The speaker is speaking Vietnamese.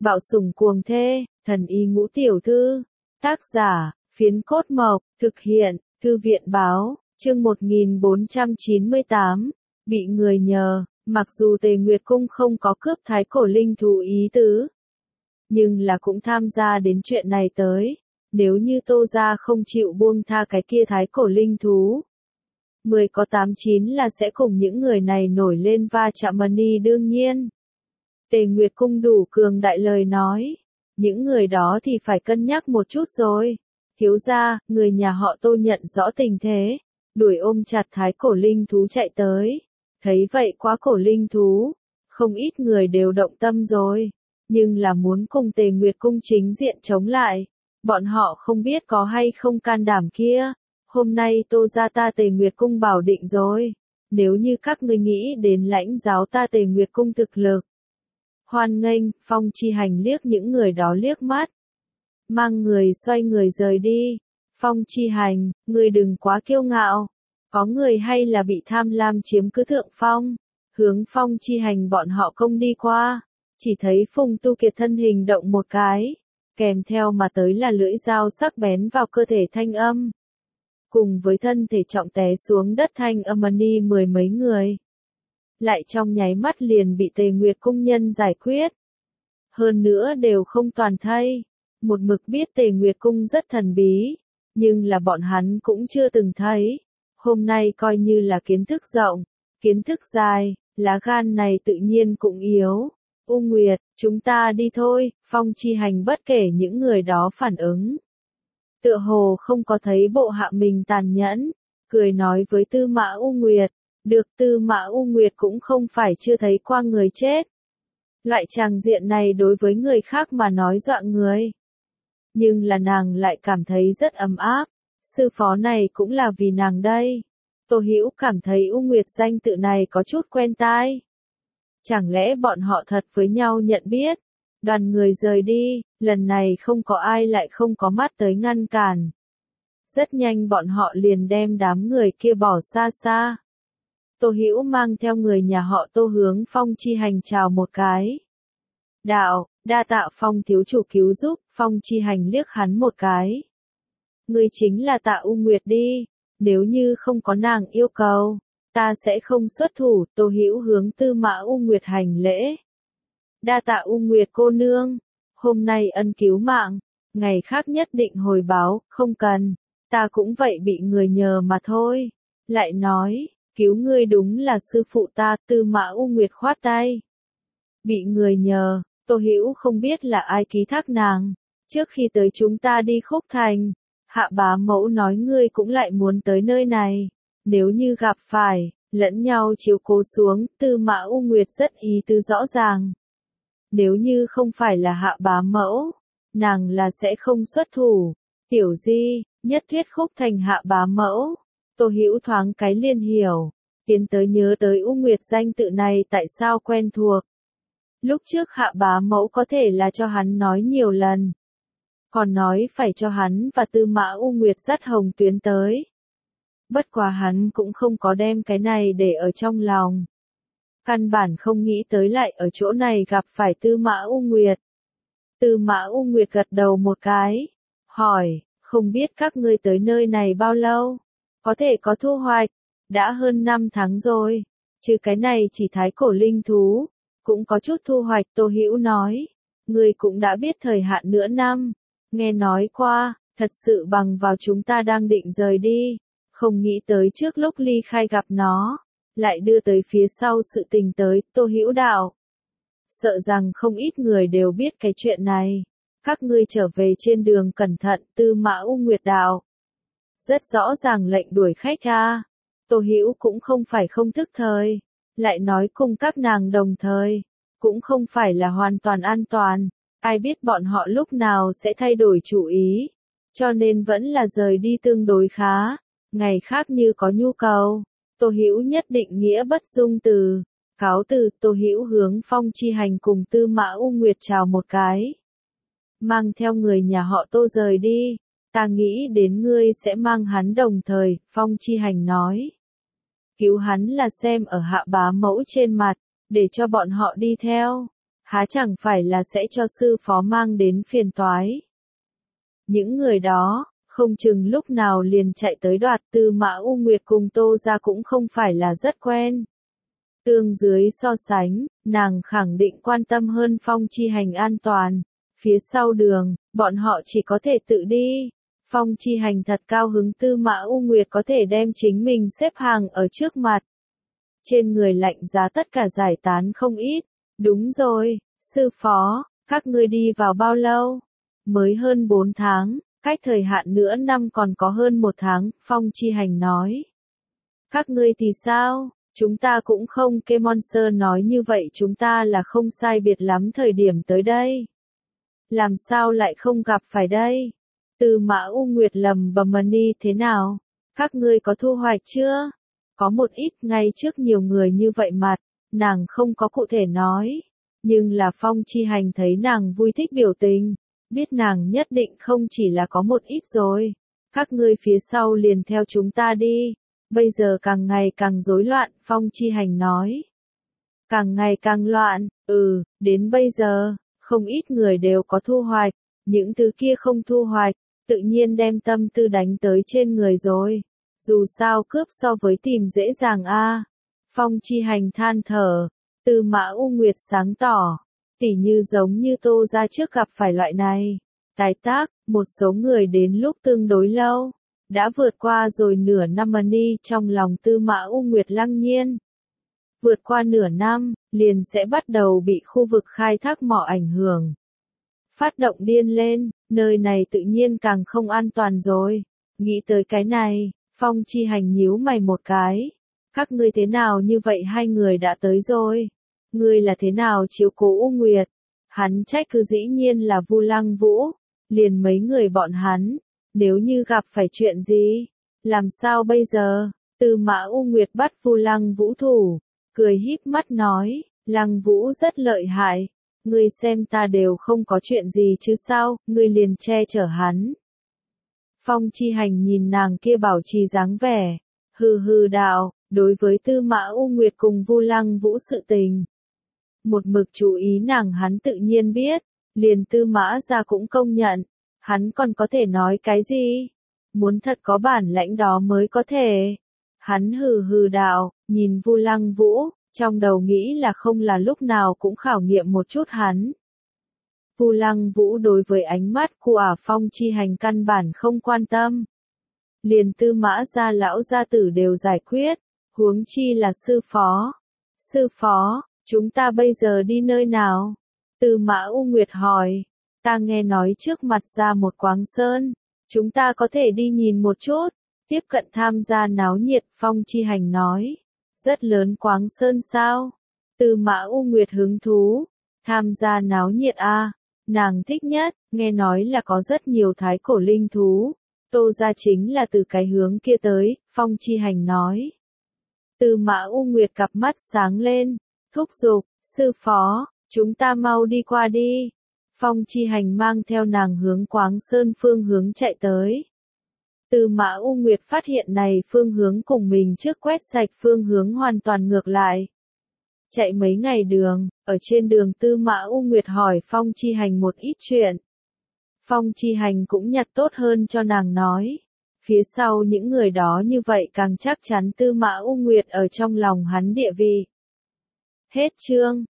Bạo sủng cuồng thê, thần y ngũ tiểu thư. Tác giả, Phiến Cốt Mộc, thực hiện, Thư viện báo, chương 1498, bị người nhờ, mặc dù Tề Nguyệt Cung không có cướp thái cổ linh thú ý tứ, nhưng là cũng tham gia đến chuyện này tới, nếu như Tô gia không chịu buông tha cái kia thái cổ linh thú. 10 có 89 là sẽ cùng những người này nổi lên va chạm money đương nhiên. Tề Nguyệt Cung đủ cường đại lời nói. Những người đó thì phải cân nhắc một chút rồi. Thiếu gia, người nhà họ Tô nhận rõ tình thế. Đuổi ôm chặt thái cổ linh thú chạy tới. Thấy vậy quá cổ linh thú. Không ít người đều động tâm rồi. Nhưng là muốn cùng Tề Nguyệt Cung chính diện chống lại. Bọn họ không biết có hay không can đảm kia. Hôm nay Tô gia ta Tề Nguyệt Cung bảo định rồi. Nếu như các ngươi nghĩ đến lãnh giáo ta Tề Nguyệt Cung thực lực. Hoan nghênh, Phong Chi Hành liếc những người đó liếc mắt. Mang người xoay người rời đi. Phong Chi Hành, ngươi đừng quá kiêu ngạo. Có người hay là bị tham lam chiếm cứ thượng phong. Hướng Phong Chi Hành bọn họ công đi qua. Chỉ thấy Phùng Tu Kiệt thân hình động một cái. Kèm theo mà tới là lưỡi dao sắc bén vào cơ thể thanh âm. Cùng với thân thể trọng té xuống đất thanh âm money mười mấy người. Lại trong nháy mắt liền bị Tề Nguyệt Cung nhân giải quyết. Hơn nữa đều không toàn thây. Một mực biết Tề Nguyệt Cung rất thần bí, nhưng là bọn hắn cũng chưa từng thấy. Hôm nay coi như là kiến thức rộng, kiến thức dài, lá gan này tự nhiên cũng yếu. U Nguyệt, chúng ta đi thôi, Phong Chi Hành bất kể những người đó phản ứng. Tựa hồ không có thấy bộ hạ mình tàn nhẫn, cười nói với Tư Mã U Nguyệt. Được, Tư Mã U Nguyệt cũng không phải chưa thấy qua người chết. Loại tràng diện này đối với người khác mà nói dọa người. Nhưng là nàng lại cảm thấy rất ấm áp. Sư phó này cũng là vì nàng đây. Tô Hữu cảm thấy U Nguyệt danh tự này có chút quen tai. Chẳng lẽ bọn họ thật với nhau nhận biết? Đoàn người rời đi, lần này không có ai lại không có mắt tới ngăn cản. Rất nhanh bọn họ liền đem đám người kia bỏ xa xa. Tô Hữu mang theo người nhà họ Tô hướng Phong Chi Hành chào một cái. Đạo, đa tạ Phong thiếu chủ cứu giúp, Phong Chi Hành liếc hắn một cái. Ngươi chính là Tạ U Nguyệt đi, nếu như không có nàng yêu cầu, ta sẽ không xuất thủ. Tô Hữu hướng Tư Mã U Nguyệt hành lễ. Đa tạ U Nguyệt cô nương, hôm nay ân cứu mạng, ngày khác nhất định hồi báo, không cần, ta cũng vậy bị người nhờ mà thôi. Lại nói, cứu ngươi đúng là sư phụ ta. Tư Mã U Nguyệt khoát tay. Bị người nhờ, Tô Hữu không biết là ai ký thác nàng. Trước khi tới chúng ta đi Khúc Thành, Hạ bá mẫu nói ngươi cũng lại muốn tới nơi này. Nếu như gặp phải, lẫn nhau chiếu cố xuống. Tư Mã U Nguyệt rất ý tứ rõ ràng. Nếu như không phải là Hạ bá mẫu, nàng là sẽ không xuất thủ. Tiểu Di, nhất thiết Khúc Thành Hạ bá mẫu. Tô Hữu thoáng cái liên hiểu, tiến tới nhớ tới U Nguyệt danh tự này tại sao quen thuộc. Lúc trước Hạ bá mẫu có thể là cho hắn nói nhiều lần. Còn nói phải cho hắn và Tư Mã U Nguyệt dắt hồng tuyến tới. Bất quá hắn cũng không có đem cái này để ở trong lòng. Căn bản không nghĩ tới lại ở chỗ này gặp phải Tư Mã U Nguyệt. Tư Mã U Nguyệt gật đầu một cái, hỏi, không biết các ngươi tới nơi này bao lâu? Có thể có thu hoạch, đã hơn 5 tháng rồi, chứ cái này chỉ thái cổ linh thú, cũng có chút thu hoạch. Tô Hữu nói, ngươi cũng đã biết thời hạn nửa năm, nghe nói qua, thật sự bằng vào chúng ta đang định rời đi, không nghĩ tới trước lúc ly khai gặp nó, lại đưa tới phía sau sự tình tới. Tô Hữu đạo, sợ rằng không ít người đều biết cái chuyện này, các ngươi trở về trên đường cẩn thận. Tư Mã U Nguyệt đạo. Rất rõ ràng lệnh đuổi khách a. Tô Hữu cũng không phải không thức thời, lại nói cùng các nàng đồng thời, cũng không phải là hoàn toàn an toàn, ai biết bọn họ lúc nào sẽ thay đổi chủ ý, cho nên vẫn là rời đi tương đối khá, ngày khác như có nhu cầu, Tô Hữu nhất định nghĩa bất dung từ, cáo từ. Tô Hữu hướng Phong Chi Hành cùng Tư Mã U Nguyệt chào một cái, mang theo người nhà họ Tô rời đi. Ta nghĩ đến ngươi sẽ mang hắn đồng thời, Phong Chi Hành nói. Cứu hắn là xem ở Hạ bá mẫu trên mặt, để cho bọn họ đi theo. há chẳng phải là sẽ cho sư phó mang đến phiền toái. Những người đó, không chừng lúc nào liền chạy tới đoạt. Tư Mã U Nguyệt cùng Tô gia cũng không phải là rất quen. Tương dưới so sánh, nàng khẳng định quan tâm hơn Phong Chi Hành an toàn. Phía sau đường, bọn họ chỉ có thể tự đi. Phong Chi Hành thật cao hứng Tư Mã U Nguyệt có thể đem chính mình xếp hàng ở trước mặt. Trên người lạnh giá tất cả giải tán không ít. Đúng rồi, sư phó, các ngươi đi vào bao lâu? Mới hơn 4 tháng, cách thời hạn nữa năm còn có hơn 1 tháng, Phong Chi Hành nói. Các ngươi thì sao? Chúng ta cũng không. Kê Monster nói như vậy chúng ta là không sai biệt lắm thời điểm tới đây. Làm sao lại không gặp phải đây? Tư Mã U Nguyệt lầm bầm đi thế nào? Các ngươi có thu hoạch chưa? Có một ít ngay trước nhiều người như vậy mặt, nàng không có cụ thể nói. Nhưng là Phong Chi Hành thấy nàng vui thích biểu tình, biết nàng nhất định không chỉ là có một ít rồi. Các ngươi phía sau liền theo chúng ta đi. Bây giờ càng ngày càng rối loạn, Phong Chi Hành nói. Càng ngày càng loạn, đến bây giờ, không ít người đều có thu hoạch, những thứ kia không thu hoạch, tự nhiên đem tâm tư đánh tới trên người rồi. Dù sao cướp so với tìm dễ dàng a. Phong Chi Hành than thở, Tư Mã U Nguyệt sáng tỏ, tỉ như giống như Tô gia trước gặp phải loại này. Tái tác, một số người đến lúc tương đối lâu, đã vượt qua rồi nửa năm đi trong lòng Tư Mã U Nguyệt lăng nhiên. Vượt qua nửa năm, liền sẽ bắt đầu bị khu vực khai thác mỏ ảnh hưởng. Phát động điên lên, nơi này tự nhiên càng không an toàn rồi. Nghĩ tới cái này, Phong Chi Hành nhíu mày một cái. Các ngươi thế nào như vậy hai người đã tới rồi? Ngươi là thế nào chiếu cố U Nguyệt? Hắn trách cứ dĩ nhiên là Vu Lăng Vũ, liền mấy người bọn hắn. Nếu như gặp phải chuyện gì, làm sao bây giờ? Tư Mã U Nguyệt bắt Vu Lăng Vũ thủ, cười híp mắt nói, Lăng Vũ rất lợi hại, ngươi xem ta đều không có chuyện gì chứ sao, ngươi liền che chở hắn. Phong Chi Hành nhìn nàng kia bảo trì dáng vẻ, hừ hừ đạo, đối với Tư Mã U Nguyệt cùng Vu Lăng Vũ sự tình. Một mực chú ý nàng hắn tự nhiên biết, liền Tư Mã gia cũng công nhận, hắn còn có thể nói cái gì? Muốn thật có bản lãnh đó mới có thể. Hắn hừ hừ đạo, nhìn Vu Lăng Vũ, trong đầu nghĩ là không là lúc nào cũng khảo nghiệm một chút hắn. Vu Lăng Vũ đối với ánh mắt của Phong Chi Hành căn bản không quan tâm. Liền Tư Mã gia lão gia tử đều giải quyết, huống chi là sư phó. Sư phó, chúng ta bây giờ đi nơi nào? Tư Mã U Nguyệt hỏi, ta nghe nói trước mặt ra một quáng sơn, chúng ta có thể đi nhìn một chút, tiếp cận tham gia náo nhiệt. Phong Chi Hành nói, rất lớn quáng sơn sao? Tư Mã U Nguyệt hứng thú, tham gia náo nhiệt a, nàng thích nhất, nghe nói là có rất nhiều thái cổ linh thú. Tô gia chính là từ cái hướng kia tới, Phong Chi Hành nói. Tư Mã U Nguyệt cặp mắt sáng lên, thúc giục, sư phó, chúng ta mau đi qua đi. Phong Chi Hành mang theo nàng hướng Quáng Sơn phương hướng chạy tới. Tư Mã U Nguyệt phát hiện này phương hướng cùng mình trước quét sạch phương hướng hoàn toàn ngược lại. Chạy mấy ngày đường, ở trên đường Tư Mã U Nguyệt hỏi Phong Chi Hành một ít chuyện. Phong Chi Hành cũng nhặt tốt hơn cho nàng nói. Phía sau những người đó như vậy càng chắc chắn Tư Mã U Nguyệt ở trong lòng hắn địa vị. Hết chương.